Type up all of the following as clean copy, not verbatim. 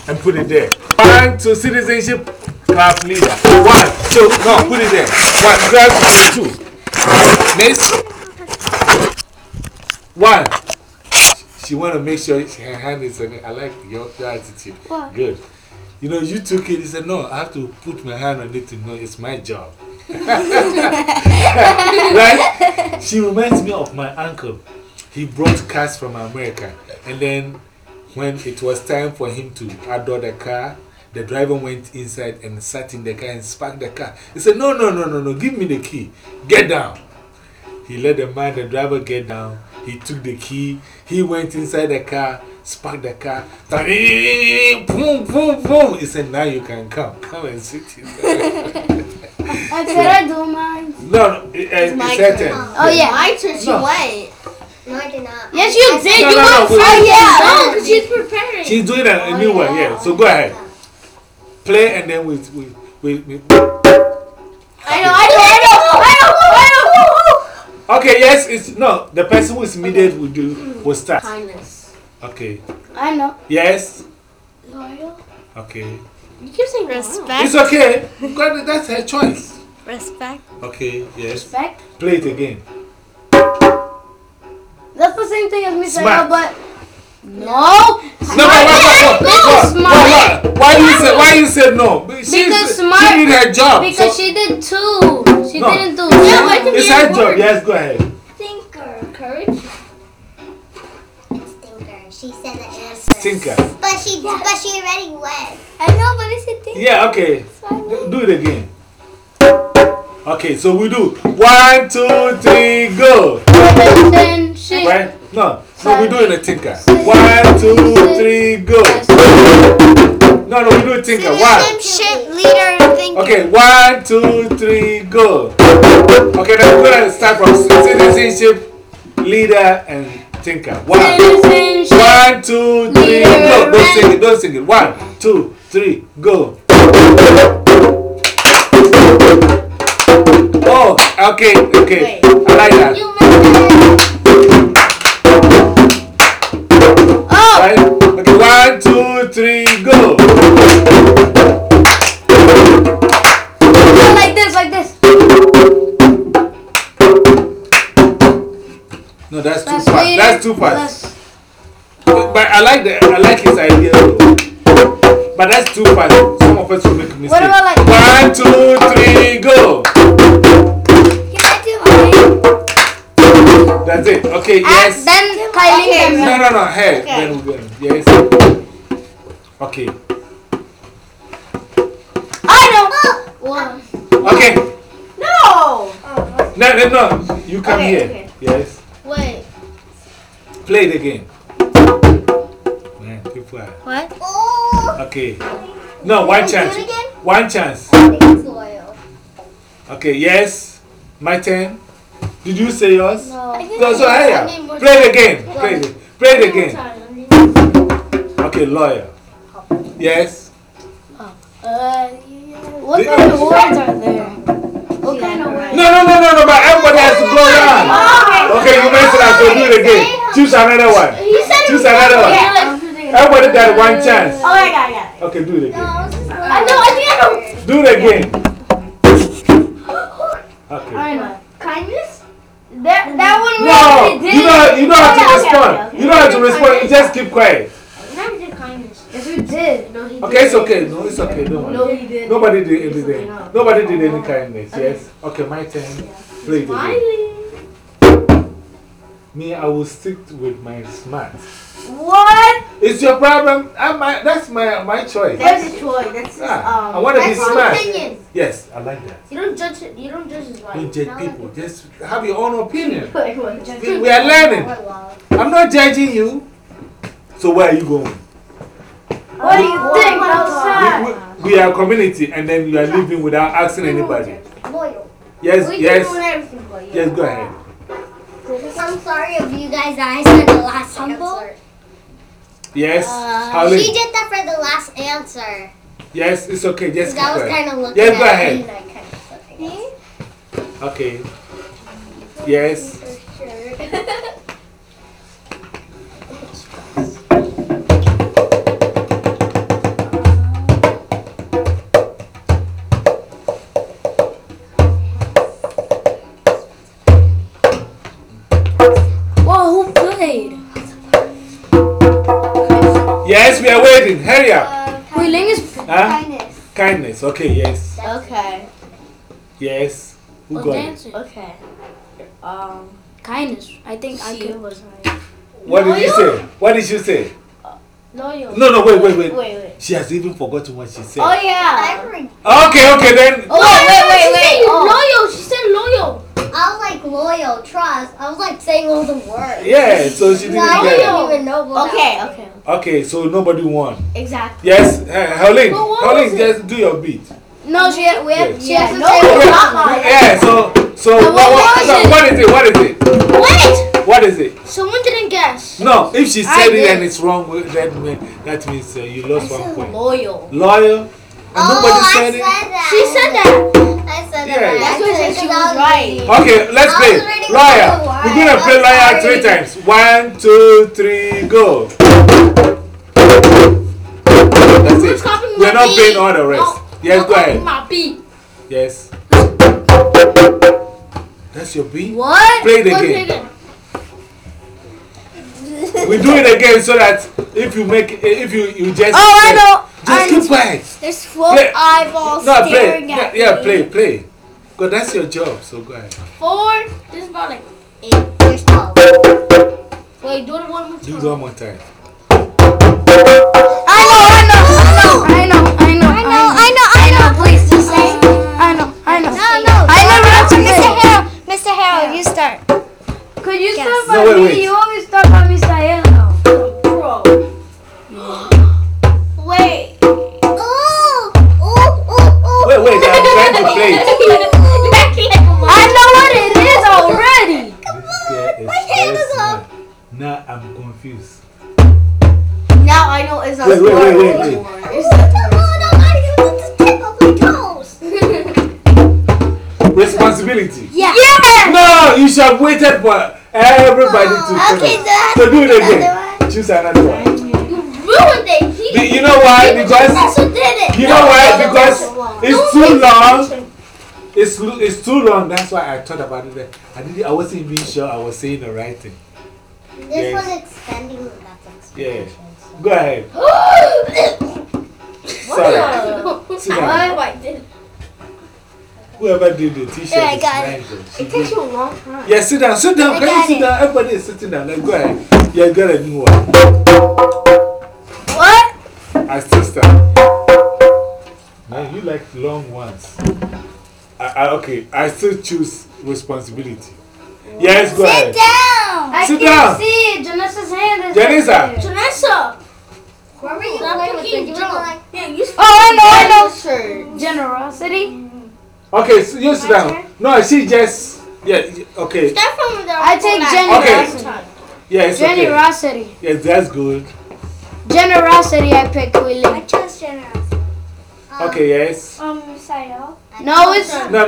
and put it there. 1, 2, citizenship club leader. 1, 2, no, put it there. 1, grab 2. Miss 1. She want to make sure her hand is on it. I like your attitude. What? Good. You know, you took it. You said, no, I have to put my hand on it to know it's my job. Right? She reminds me of my uncle. He brought cars from America. And then when it was time for him to adore the car, the driver went inside and sat in the car and sparked the car. He said, no, give me the key. Get down. He let the driver get down. He took the key. He went inside the car, sparked the car. Boom, boom, boom. He said, now you can come. Come and sit here. I said I do mine. No, it's my turn. Oh, yeah. My turn. She went. No, I did not. Yes, you did. No, you no, went no, first. yeah. No, because she's preparing. She's doing a new one, yeah. So go ahead. Play and then we I know. Okay, yes, it's no. The person who is needed will start. Kindness. Okay. I know. Yes. Loyal. Okay. You keep saying respect. It's okay. That's her choice. Respect. Okay, yes. Respect. Play it again. That's the same thing as me saying, Smart. but no. No, why you said no? Because smart. She did her job. Because she did two. She No. didn't do. It's her job. Yes, go ahead. Thinker. Courage. It's thinker. She said the answer. Tinker. But she already went. I know, but it's a thing. Yeah, okay. Do it again. Okay, so we do 1, 2, 3, go. Right? No, we do it in a tinker. 1, 2, 3, go. No, we do a tinker. 1. Citizenship leader thinker. Okay, 1, 2, 3, go. Okay, now we're going to start from citizenship, leader, and tinker. 1, 2, 3, go. Don't sing it. 1, 2, 3, go. Oh, okay. I like that. Oh. Right? Okay, 1, 2, 3, go. Like this. No, that's too fast. That's too fast. But I like his idea though. But that's too fast. Some of us will make a mistake. What about like 1, 2, 3, go. Can I do mine? That's it. Okay, yes. Then Kylie. No. Hey. Okay. Then we're going. Yes. Okay. I know. One. Okay. No. No. You come Okay, here. okay. Yes. Wait. Play it again. Man, people are. What? Oh. Okay. No, one chance. Do it again? One chance. I think it's loyal. Okay, yes. My turn. Did you say yours? No. So here. Play it again. Play it again. Okay, lawyer. Yes. What kind of words are there? What kind of words? No, but everybody has to go around. Okay, you messed it up, so do it again. Choose another one. Choose another one. Everybody got one chance. Oh, I got it. Okay, do it again. I know. Do it again. Okay. I know. Kindness? That one we No, already did. you don't have to respond. Okay. You don't have to respond. You just keep quiet. We never did kindness. Yes, we did. No, he did. Okay, it's okay. No, it's okay. Don't No, worry. he did. Nobody did anything. Nobody did any kindness. Yes. Okay, my turn. Play it again. Me, I will stick with my smart. What? It's your problem. That's my choice. That's a choice. That's I want to be That's smart. opinion. Yes, I like that. You don't judge it. You don't judge his Don't life. judge people. Just have your own opinion. Wait. We are learning. I'm not judging you. So where are you going? What do you think outside? We are a community and then you are living without asking anybody. Loyal. Yes, We yes. do everything for you. Yes, go ahead. I'm sorry of you guys that I said the last answer. Yes, She Holly. did that for the last answer. Yes, it's okay. Just keep I was quiet. kind of looking Yes, go at ahead. you and I kind of said it. Okay. Yes. Hayden, hurry up. Ling is Huh? Kindness. Kindness. Okay, yes. Okay. Yes. Who got it? Okay. kindness. I think I She could. was right. What did you say? What did you say? Loyal. No, wait. Wait. She has even forgotten what she said. Oh yeah. Okay, then. Oh wait. Loyal. She said loyal. I was like loyal, trust. I was like saying all the words. Yeah, so she didn't I get it. didn't even know what Okay. Okay, so nobody won. Exactly. Yes, Helen, what was just do your beat. No, she had, Yes. she has to No, say it's what. not mine. Yeah, so what was it? what is it? Wait. What is it? Someone didn't guess. No, if she I said it did. and it's wrong, that means you lost 1 point. Loyal. Loyal, and nobody said it. that. She said that. I said Yeah. that. That's why I said she was Because right. Okay, let's I play. was reading Liar. all the words. We're gonna play I'm liar sorry. 3 times. 1, 2, 3, go. That's it. copying We're my not beat? playing all the rest. Yes, go ahead. My beat. Yes. That's your beat? What? Play it again. We do it again so that if you just Oh, I know. Just keep quiet. There's 12 Play. eyeballs No, play. staring at Yeah, me. play. Because that's your job, so go ahead. 4. This is about like 8. There's 12. Wait, do it one more Do time. it one more time. I know. Please just say. I know. No. I never answered Mr. Harold, you start. Could you Yes. start No, by wait. me? You always start by Mr. Halo. Bro. Wait. Wait, I'm trying to play it. I know what it is already. This guy is smart. Now I'm confused. Now I know it's a Wait. It's Responsibility. Yeah. No, you should have waited for everybody to finish. So do it again. Choose another one. Ruined it. You know why? Because Also did it. you know why? Because it's too long. It's too long. That's why I thought about it. I wasn't even sure I was saying the right thing. This Yes. one extending that's Yeah. expansion. Go ahead. Sorry. Sit down. I did. Whoever did the t-shirt Yeah, I is got it. nice though. She It takes did- you a long time. Yeah, sit down. Can I you got sit it. down? Everybody is sitting down. Let's go ahead. Yeah, got a new one. What? I still start. Man, you like long ones. Okay, I still choose responsibility. Yes, go ahead. down! I Sit can't down. see it. Janessa's hand is Janessa. right there. Janessa. Where were you Stop playing with fucking the drunk. like, Yeah, you Oh, I know. Shirt. Generosity. Okay, so you sit down. No, she just. Yeah, okay. Start from the I take generosity. Yeah, it's okay. Generosity. Yes, that's good. Generosity, I pick Quilly. chose generosity. Okay, yes. Sayo. No, it's No.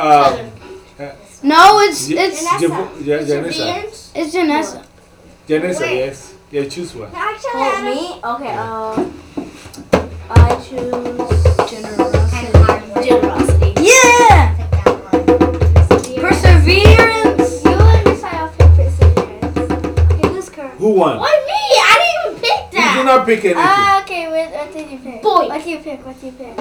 no, it's Janessa. it's Janessa. Janessa, Wait. yes. Yeah, choose one. Actually, Oh, me? Okay, I choose generosity. Yeah. Perseverance. You and Miss Sayo pick perseverance. Okay, who's current? Who won? What me? I didn't even pick You do not pick anything. Okay, what did you pick? Boy. What do you pick? What do you pick?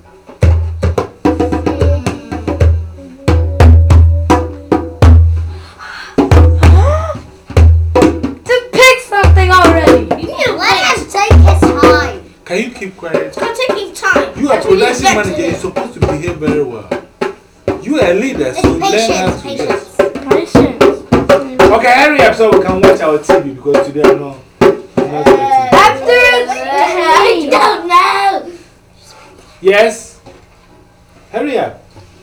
To pick something already. You need to Let us take his time. Can you keep quiet? I'm taking time. You are production manager. You're supposed to behave very well. You are a leader, so learn how Patience, to just. patience. Patience. Okay, hurry up so we can watch our TV because today I'm not. After I don't know. Yes? Hurry up.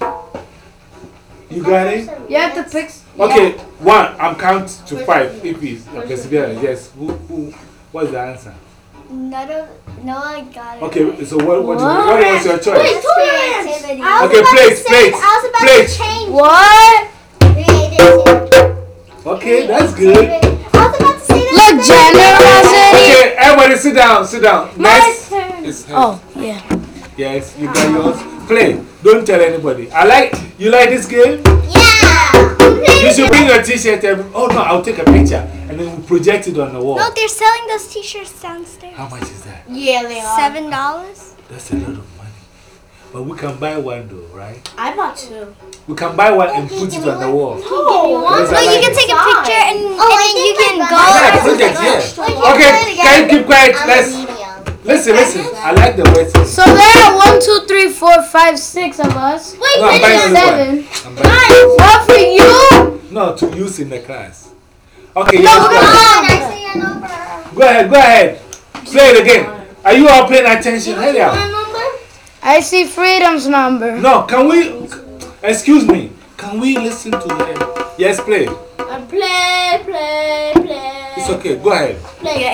You got it? You have to pick. Okay, 1. I'm count to 5 if it's perseverance. Yes. What's the answer? No, I got it. Okay, so what was your choice? Wait, Creativity. Okay, plate. Plate. What? Creativity. Okay, that's good. I was about to say that. Look, generosity. Okay, everybody sit down. Next. turn. It's her. Oh, yeah. Yes, you got yours. Play. Don't tell anybody. You like this game? Yeah. You should bring your t-shirt and, oh no, I'll take a picture and then we'll project it on the wall. No, they're selling those t-shirts downstairs. How much is that? Yeah, they are. $7. That's a lot of money. But we can buy one though, right? I bought 2. We can buy one and put it on the wall. Oh, Yes, I No, you like can it. take a picture and then you can go. Yeah, project, yeah. Okay, can you keep quiet? Listen. I like the way. So there are 1, 2, 3, 4, 5, 6 of us. Wait, No, I'm buying only 7. one. I'm buying What for you? no, to use in the class. Okay, No, yes, we're go ahead. I see a number. Go ahead. Play it again. Are you all paying attention? Hurry up. I see Freedom's number. No, can we, excuse me, can we listen to him? Yes, play. Play. It's okay, go ahead. Play.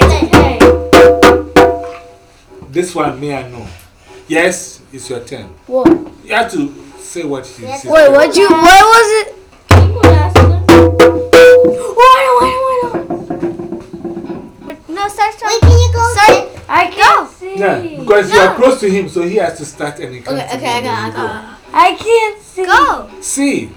This one, me, I know. Yes, it's your turn. What? You have to say what you said. Wait, what was it? No, start. Wait, can you go? Start. I can't see. Yeah, because you are close to him, so he has to start and he comes to me, I and then you got. I can't see. Go. See,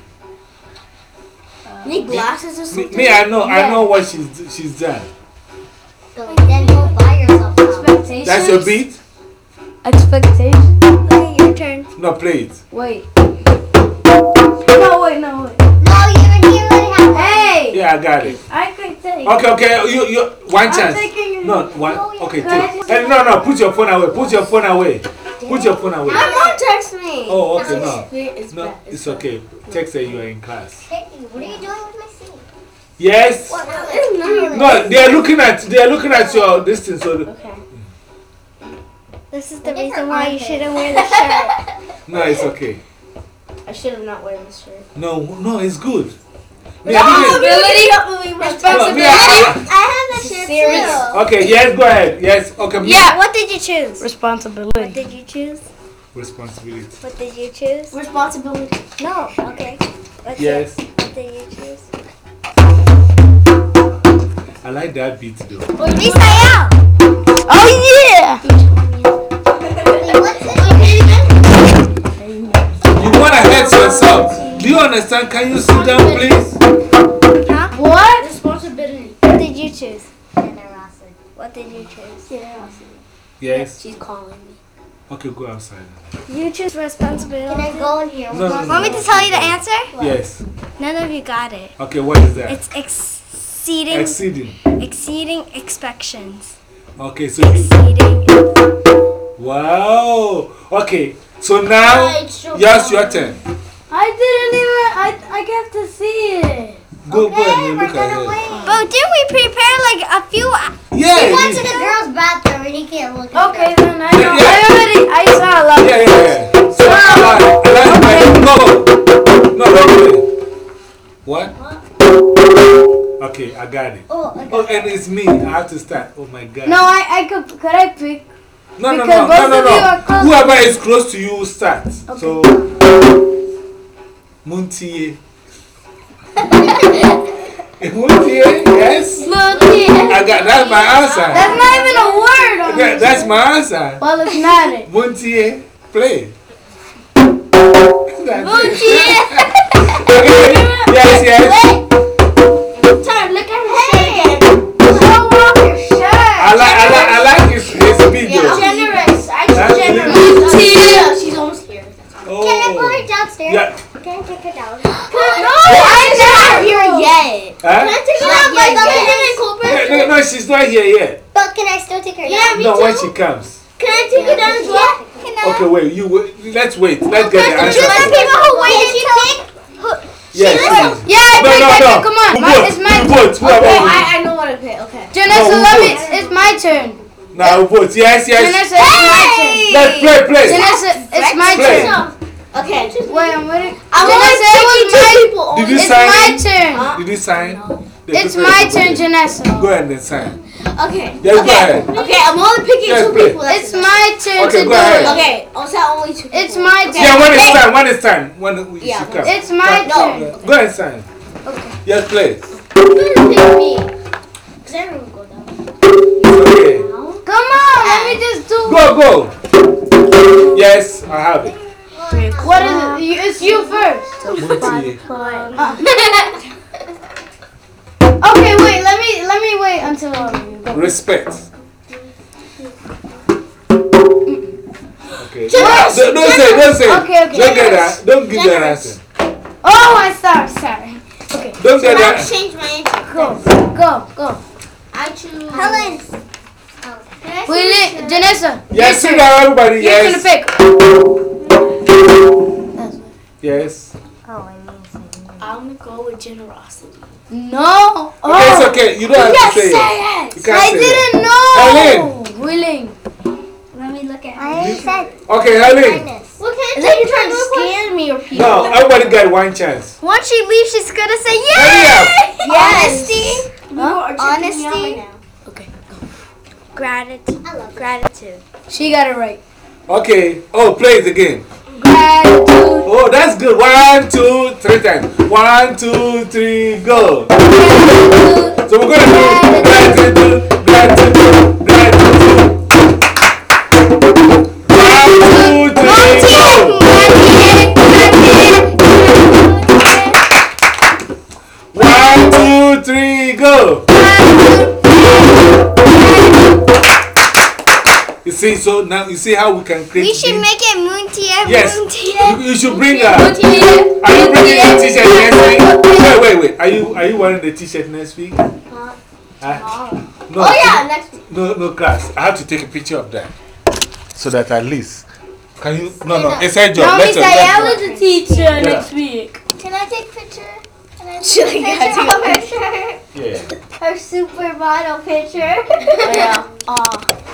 Need glasses or something? me, I know what she's done. Then go buy yourself some. Expectations. That's your beat? Expectations. Okay, your turn. No, play it. Wait. No, wait. No, you already have one. Hey! Yeah, I got it. I can take. Okay, you, one I'm chance. taking your. No, one. Okay, Can I take. just- No, put your phone away. Put your phone away. Put your phone away. Don't text me. Oh, okay, no. It's No, bad. it's okay. Text her you are in class. Hey, what are you doing with my seat? Yes. It's No, they are looking at your distance. So Okay. This is the reason why you shouldn't wear the shirt. no, it's okay. I should have not worn this shirt. No, it's good. Me, I didn't- Responsibility. I have a shirt Serious? too. Okay, yes, go ahead. Yes, okay. me- Yeah. What did you choose? What Responsibility. did you choose? Responsibility. What did you choose? Responsibility. No. Okay. What's Yes. it? What did you choose? I like that beat though. Misael. Oh yeah. What's it? You want to hurt yourself. Do you understand? Can you sit down, please? Huh? What? Responsibility. What did you choose? Generosity. What did you choose? Yes. She's calling me. Okay, go outside. You choose responsibility. Can I go in here? No, no, Want me no. to tell you the answer? Yes. None of you got it. Okay, what is that? It's exceeding Exceeding. expectations. Okay, so you. Exceeding. Wow. Okay, so now, yes, your turn. I didn't even. I have to see it. Go and look at it. But didn't we prepare like a few? Yeah. He went to the girls' bathroom and he can't look. at Okay, them. then I know. I saw a lot. Yeah. So, no, wait. What? Okay, I got it. Oh, I Oh, got and it's me. I have to start. Oh my God. No, I could I pick? No. because both of you are close. Whoever is close to you start. So, Muntie. Muntie, yes. I got that's my answer. That's not even a word on it. That's my answer. Well, it's not it. Muntie, play. Muntie. Yes. Time, look at his shirt again. Show off your shirt. I like his video. Generous. I Huh? choose generous. Tia. She's almost here. Oh. Can I put her downstairs? Yeah. Can I take her down? No, I'm not here yet. Huh? No, she's not here yet. But can I still take her Yeah, down? me No, too. when she comes. Can I take it down as well? Can I? Okay, wait. Let's wait. Let's get the answer. Choose the first. people who waited till. Yes. Yeah, I No, picked. Come on. Who Mine, votes? it's my Who votes? Whoever Oh, votes. I know what I pick. Okay. Janessa, No, who let me. votes? It's my turn. Now who votes? Yes. Janessa, it's my turn. Let's play. Janessa, it's my Play. turn. Okay. Wait, I'm waiting. I'm Janessa, it was two my. people. Did you It's sign my it? turn. Did you sign? The It's paper my is turn, over there. Janessa. Go ahead and sign. Okay. Yes, go ahead. Okay, I'm only picking Yes, two play. people. That's It's enough. my turn Okay, to go do ahead. it. Okay, also only two people. It's my turn. Yeah, when it's time. When it's time. When she Yeah. comes. It's my No. turn. Go ahead and sign. Okay. Yes, play. Who's gonna pick me? Because everyone will go down. Okay. Come on, let me just do. Go. Yes, I have it. What is it? It's you first. Muntie. Okay, wait. Let me wait until all of you go. Respect. Okay. Yes, Don't say. Okay. Don't get that. Don't give that answer. Oh, I start. Sorry. Okay. Don't get I that. change my answer. Go. I choose Helen. Wait, Janessa. Yes, sit down, everybody. You're gonna Yes. pick. Yes. I'm gonna go with generosity. No. Okay, it's okay. You don't have to say it. Yes. You can't I say didn't that. Helen. know. Willing. Let me look at I said Okay, Helen. kindness. What kind Is that you trying to scare me or people? No, everybody got one chance. Once she leaves, she's gonna say Hurry up. Honesty. Huh? Honesty. Okay. Gratitude. I love gratitude. She got it right. Okay. Oh, play it again. Gratitude. Oh, that's good. 1, 2, 3 times. 1, 2, 3, go. Gratitude. So we're going to do gratitude. 1, 2, 3, go. 1, 2, 3, go. You see, so now you see how we can create. We should things? make it Moontie. Yes. Moontie. You should bring a. Are you bringing a t-shirt next week? Wait. Are you wearing the t-shirt next week? Huh? No. Oh yeah, next week. No class. I have to take a picture of that, so that at least. Can you? No. It's her job. Let's go. was the teacher next week. Can I take a picture? Can I Sure, take a you picture gotta of her? Yeah. Her supermodel picture. Yeah.